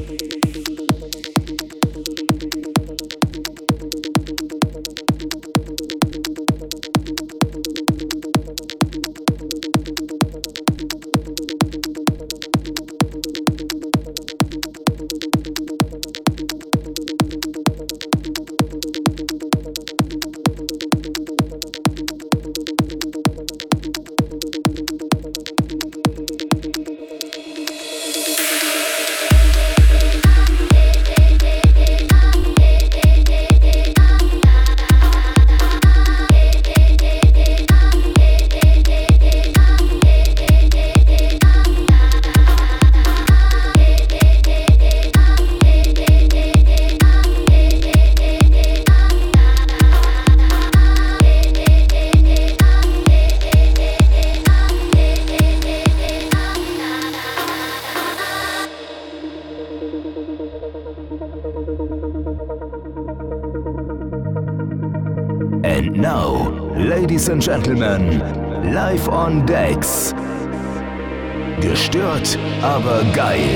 And now, ladies and gentlemen, live on decks. Gestört, aber geil.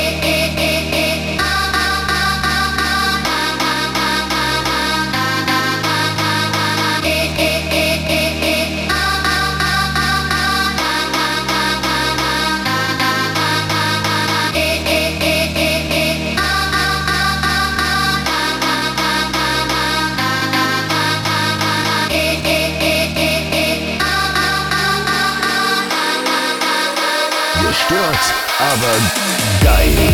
Gestört, aber geil.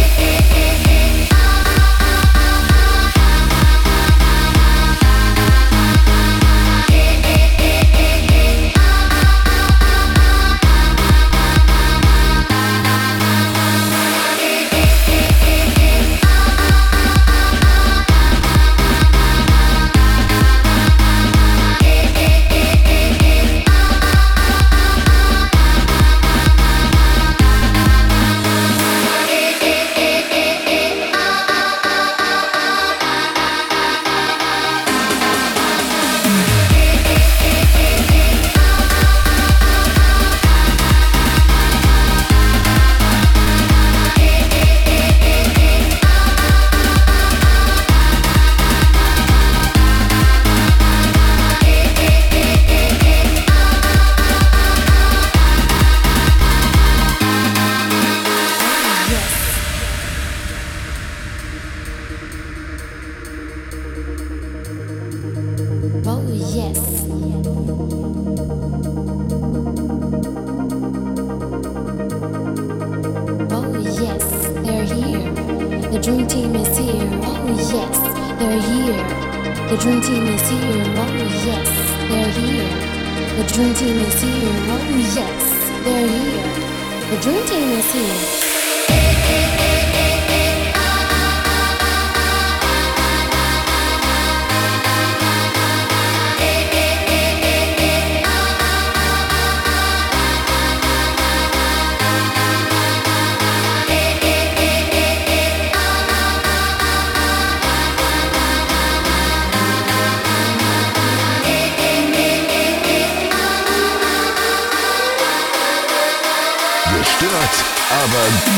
Dream Team is here, oh yes, they're here. The Dream Team is here, oh yes, they're here. The Dream Team is here, oh yes, they're here. The Dream Team is here. Gestört, aber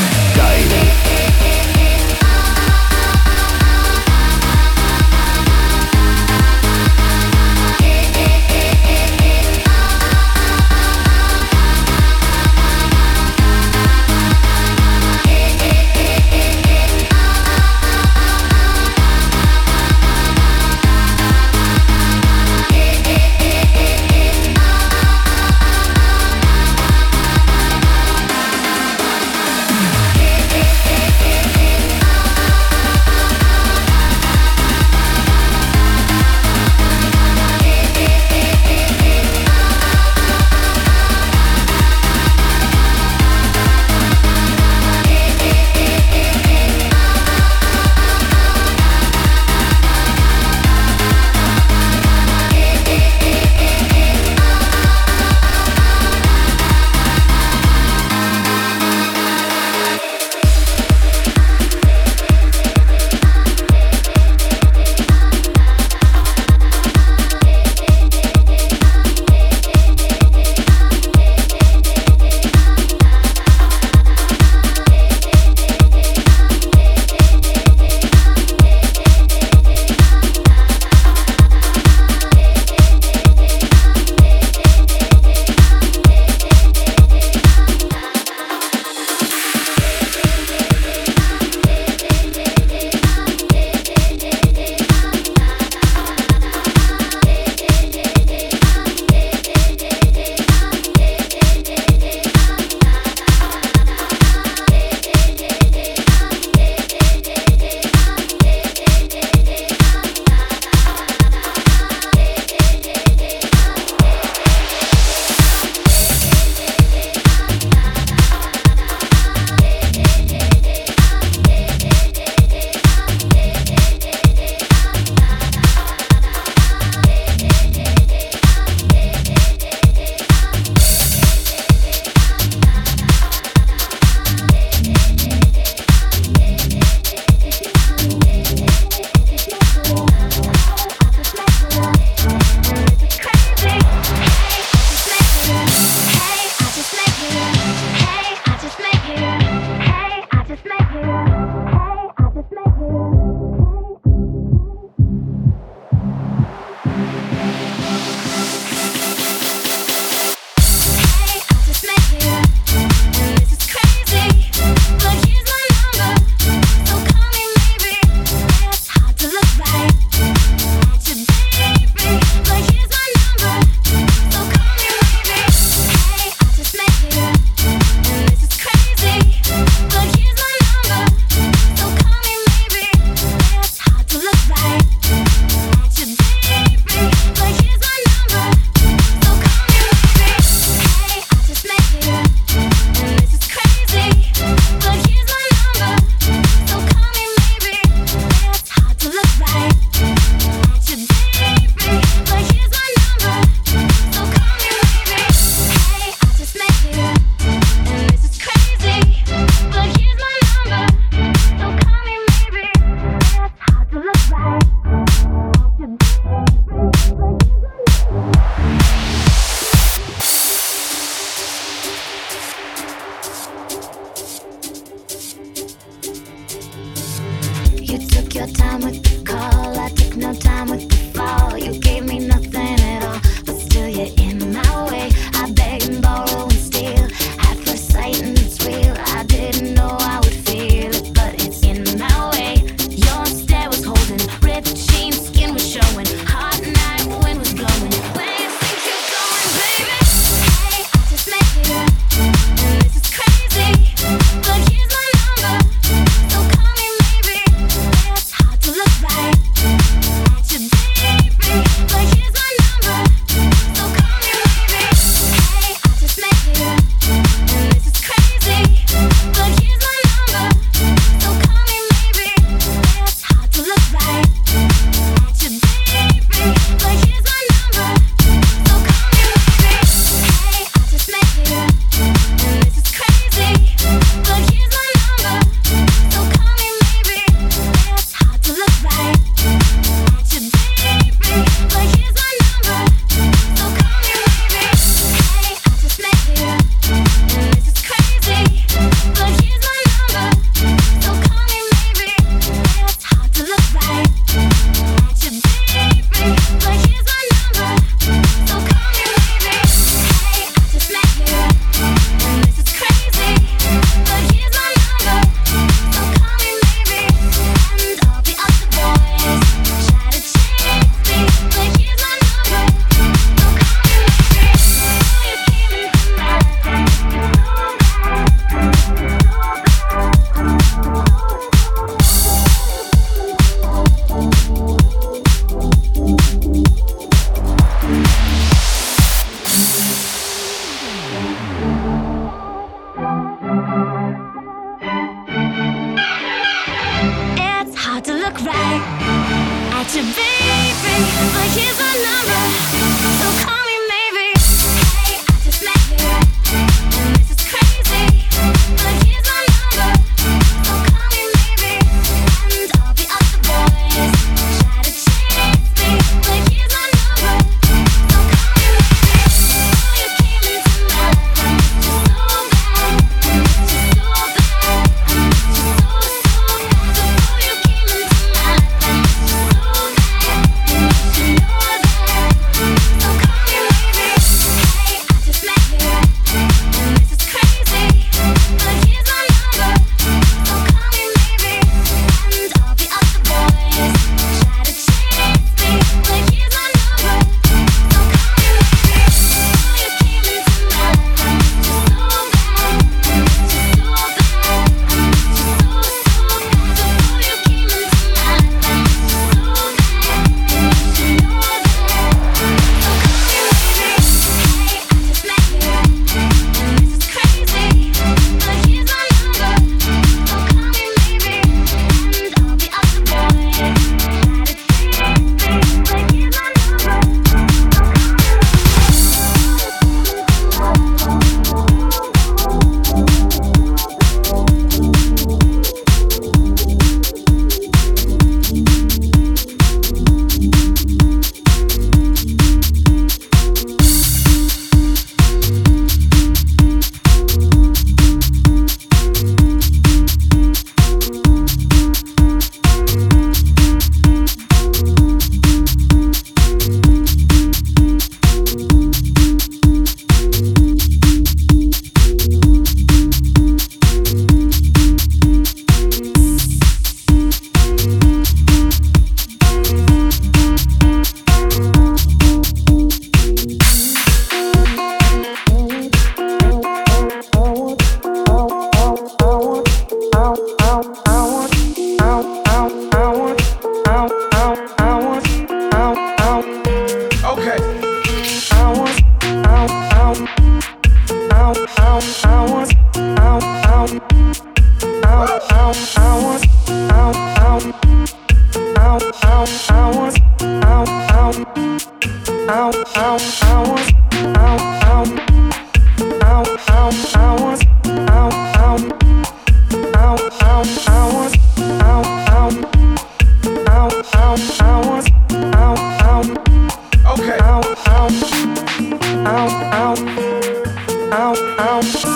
You took your time with the call, I took no time with the fall. You gave me nothing at all, but still you're in my way. I beg and borrow and steal, at first sight and it's real. I didn't know I would feel it, but it's in my way. Your stare was holding, ripped jeans, skin was showing. Hot night, wind was blowing. Where you think you're going, baby? Hey, I just met you, and this is crazy, but here's my number, so call me maybe. It's hard to look right at your baby, but here's my number, so call me maybe. Hey, I just met you, and this is crazy, but here's my number, so call me maybe. It's hard to look right at your baby, but here's my number, so call me maybe. Hey, I just met you, and this is crazy, but here's my number, so call me maybe. It's hard to look right at your baby, but here's my number, so call me maybe. Hey, I just met you, and this is crazy, but here's my number, so call me maybe. It's hard to look right at your baby, but here's my number, so call me maybe. Hey, I just met you, and this is crazy, but here's my number, so call me maybe. And all the other boys try to chase me, but here's my number, so call me maybe. Oh, you came into my life, it's hard to look right at your baby, but here's my number, so call me maybe. Hey, I just met you, and this is crazy, but here's my number, so call me maybe. And all the other boys try to chase me, but here's my number, so call me maybe. Oh, you came into my life, I missed you so bad, I missed you so bad, I missed you so bad. Before you came into my life, I missed you so bad, and you should know that. So call me maybe. Hey, I just met you, and this is crazy, but here's my number, so call me maybe. And all the other boys try to chase me, but here's my number, so call me maybe. Oh, you came into my life, I missed you so bad, I missed you so bad, I missed you so bad. Before you came into my life, I missed you so bad, and you should know that. So call me maybe. Hey, I just met you, and this is crazy, but here's my number, so call me maybe. And all the other boys try to chase me, but here's my number, so call me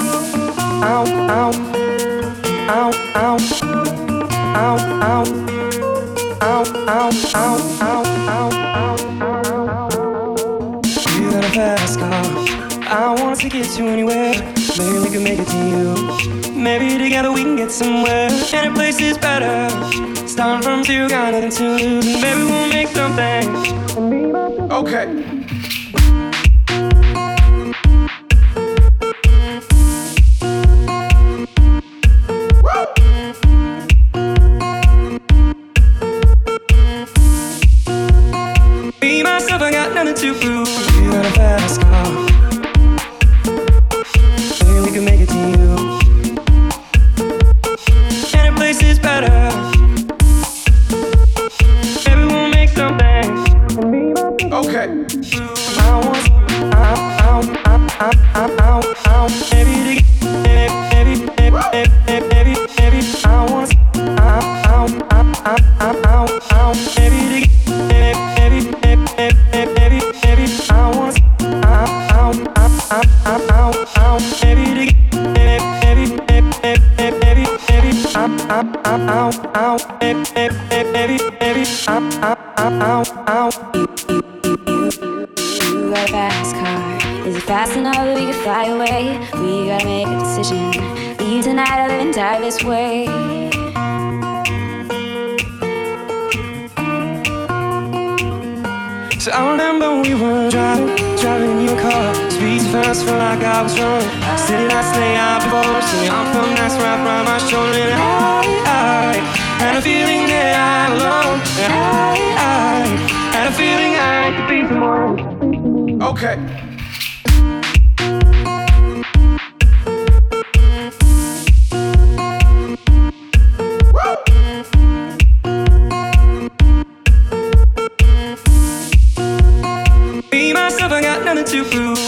ow, ow, ow, ow. You got a fast car, I wanna take it to anywhere. Maybe we can make it to you. Maybe together we can get somewhere. Any place is better. Starting from zero, got nothing to lose, and maybe we'll make something. Okay. Me, myself, I got nothing to prove. You got a fast car. Maybe we can make it to you. Any place is better. Maybe we'll make something. Okay. You got a fast car. Is it fast enough that we can fly away? We gotta make a decision. Leave tonight or live and die this way. So I remember we were driving your car. Speed so fast, felt like I was wrong. City lights lay out before, singing I'm from that's wrapped around my shoulder. And I had a feeling that I belong. And I had a feeling I could be someone. Okay. Me, myself, I got nothing to prove.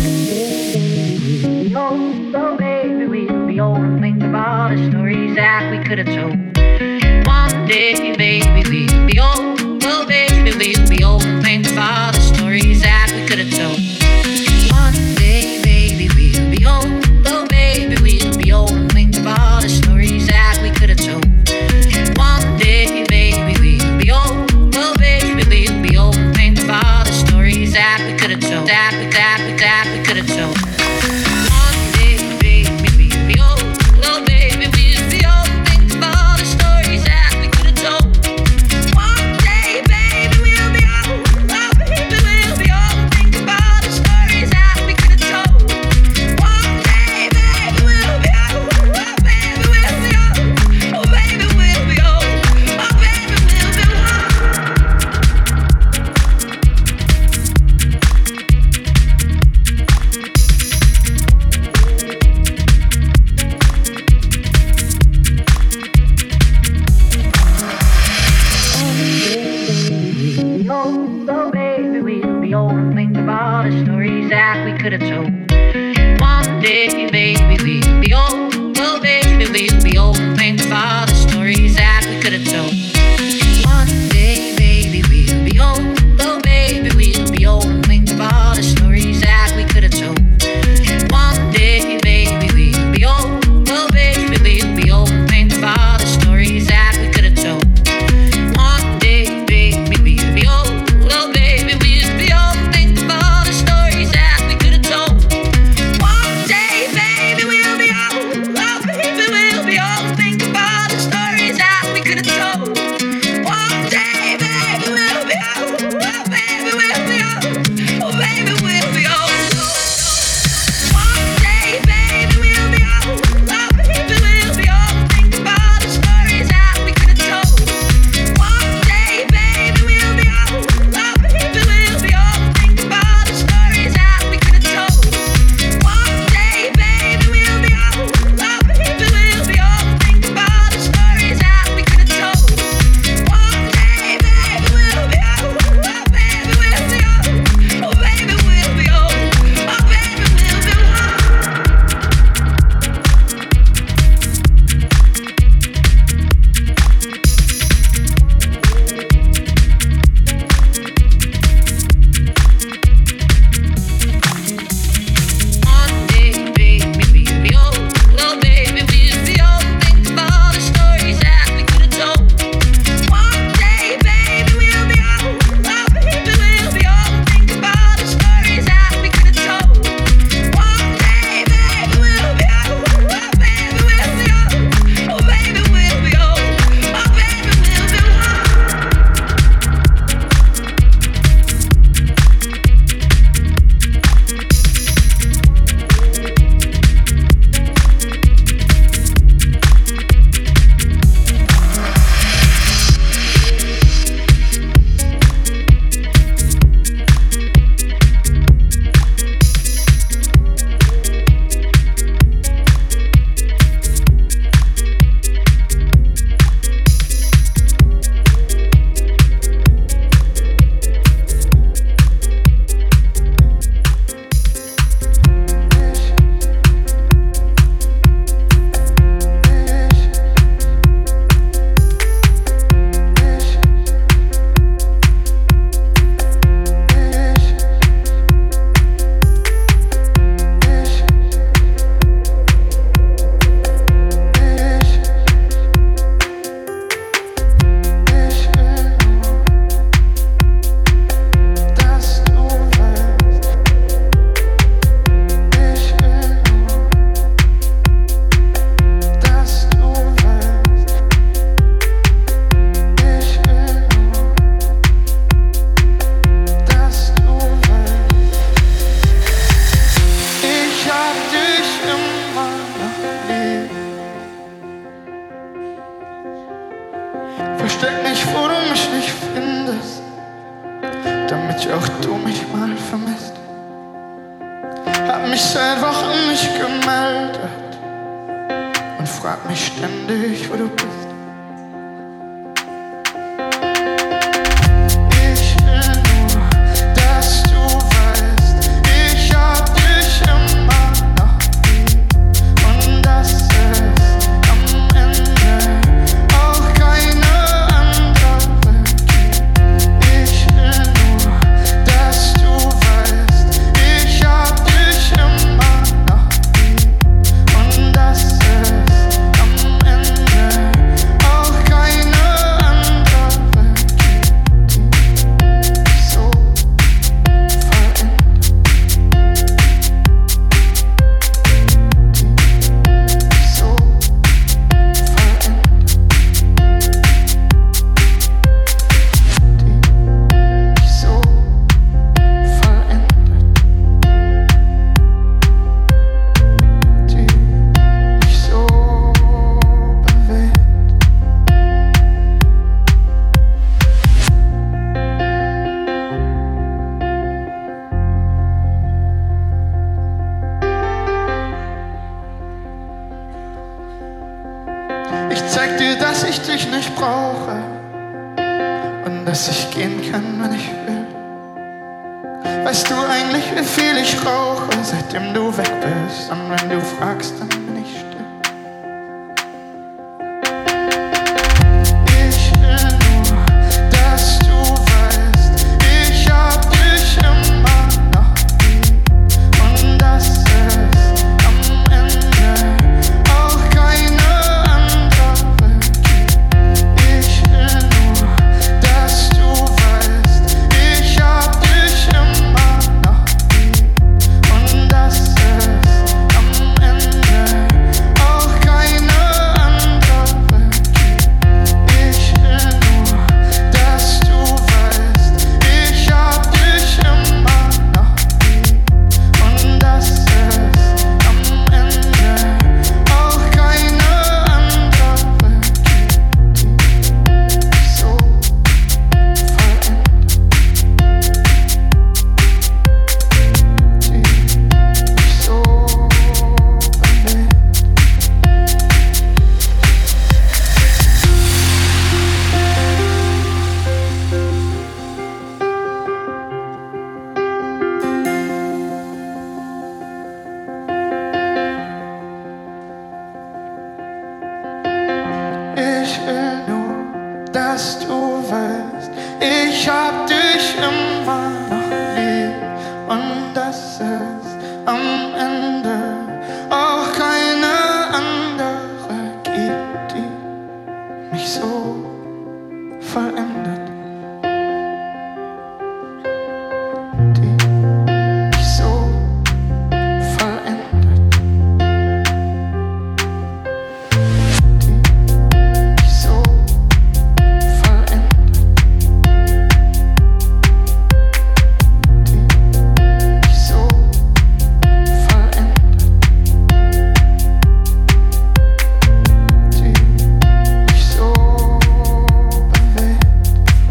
Oh, baby, we'll be old and think of all the stories that we could have told. One day, baby, we'll be old. Oh, baby, we'll be old and think of all the stories that we could have told. One day, baby, we'll be old. Oh, baby, we'll be old and think of all the stories that we could have told. One day, baby, we'll be old. Oh, baby, we'll be old and think of all the stories that we could have told. That we could have told. Could have told. One day, baby, we'll be old. Oh, baby, we'll be old and think of all the stories that we could have told. One day, baby, we'll be old. Oh, baby, we'll be old and think of all the stories that we could have told. One day, baby, we'll be old. Oh, baby, we'll be old and think of all the stories that we could have told. One day, baby, we'll be old. Oh, baby, we'll be old and think of all the stories that we could have told. One day, baby, we'll be old. Oh, baby, we'll be old and think of all the stories that we could have told. One day, baby, we'll be old. Oh, baby, we'll be old. Oh, baby, we'll be old. One day, baby, we'll be old. Oh, baby, we'll be old and think of all the stories that we could have told. One day, baby, we'll be old. Oh, baby, we'll be old and think of all the stories that we could have told. One day, baby, we'll be old. Oh, baby, we'll be old and think of all the stories that we could have told. One day, baby, we'll be old. Oh, baby, we'll be old. Oh, baby, we'll be old. Oh, baby, we'll be One day, baby, we'll be old. Oh, baby, we'll be old and think of all the stories that we could have told. One day, baby, we'll be old. Oh, baby, we'll be old and think of all the stories that we could have told. One day, baby, we'll be old. Oh, baby, we'll be old. Oh, baby, we'll be old. Oh, baby, we'll be Versteck mich, wo du mich nicht findest, damit auch du mich mal vermisst. Hab mich seit Wochen nicht gemeldet und frag mich ständig, wo du bist. Ich will nur, dass du weißt, ich hab dich dass ich dich nicht brauche und dass ich gehen kann, wenn ich will. Weißt du eigentlich, wie viel ich rauche, seitdem du weg bist? Und wenn du fragst, dann bin ich still. Ich will nur, dass du weißt, ich hab dich immer noch lieb. Und dass es am Ende auch keine andere gibt. Ich will nur, dass du weißt, ich hab dich immer noch lieb. Und dass es am Ende auch keine andere gibt. Ich will nur, dass du weißt, ich hab dich immer noch lieb. Und dass es am Ende auch keine andere gibt, die mich so verändert, die mich so bewegt. Ich will nur, dass du weißt, ich hab dich immer noch lieb. Und dass es am Ende auch keine andere gibt, die mich so verändert, die mich so verändert, die mich so verändert, die mich so verändert, die mich so bewegt.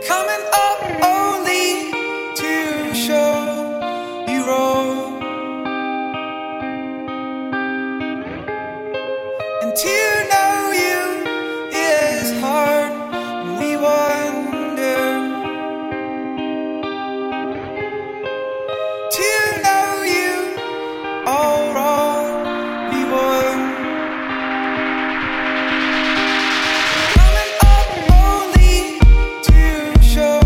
coming up only to show you wrong. And to know you is hard, and we wonder. To know you all wrong, we wonder. Coming up only to show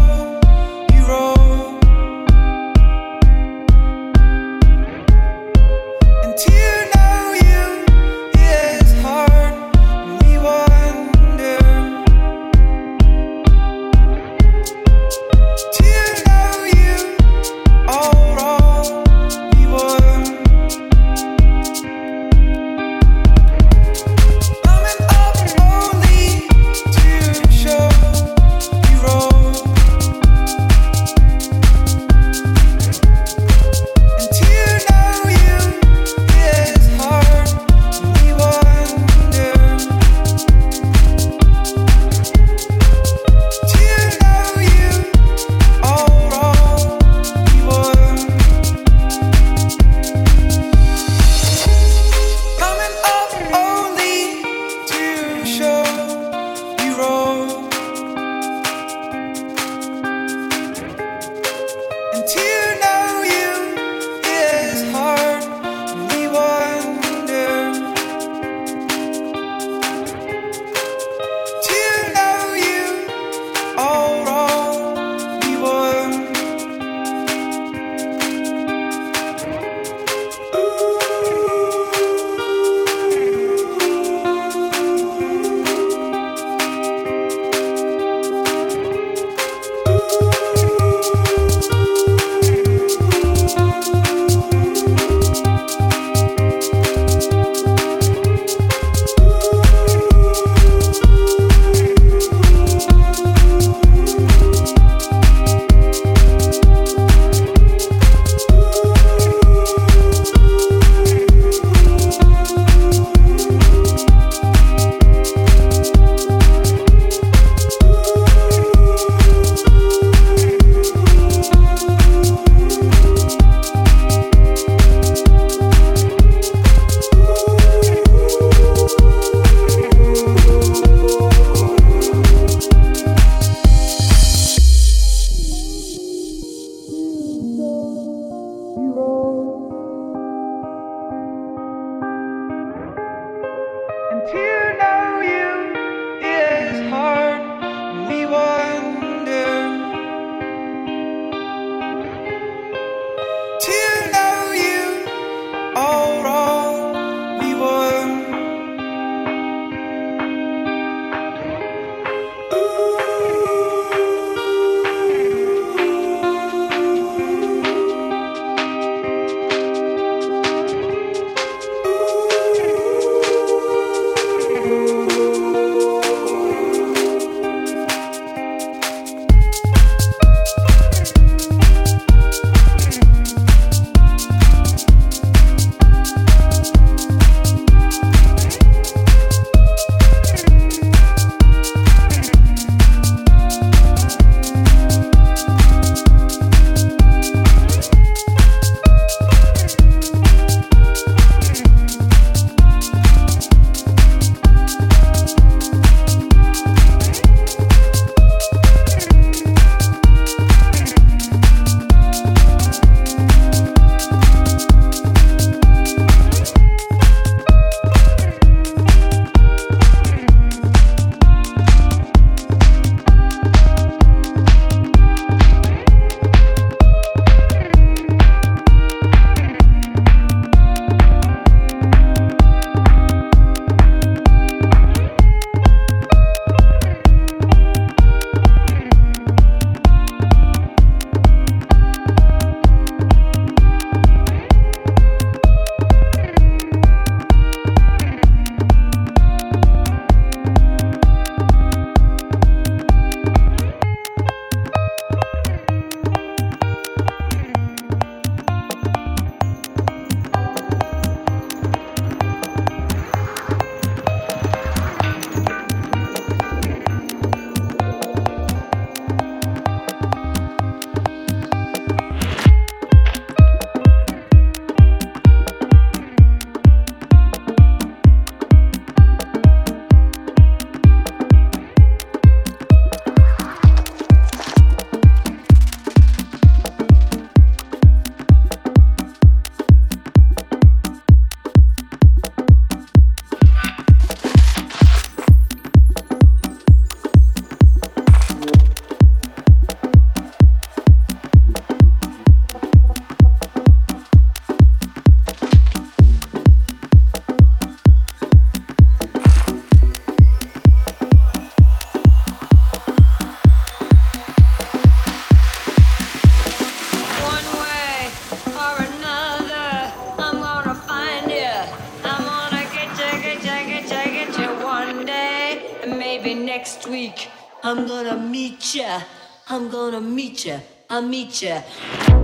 week. I'm gonna meet ya. I'm gonna meet ya. I'll meet ya.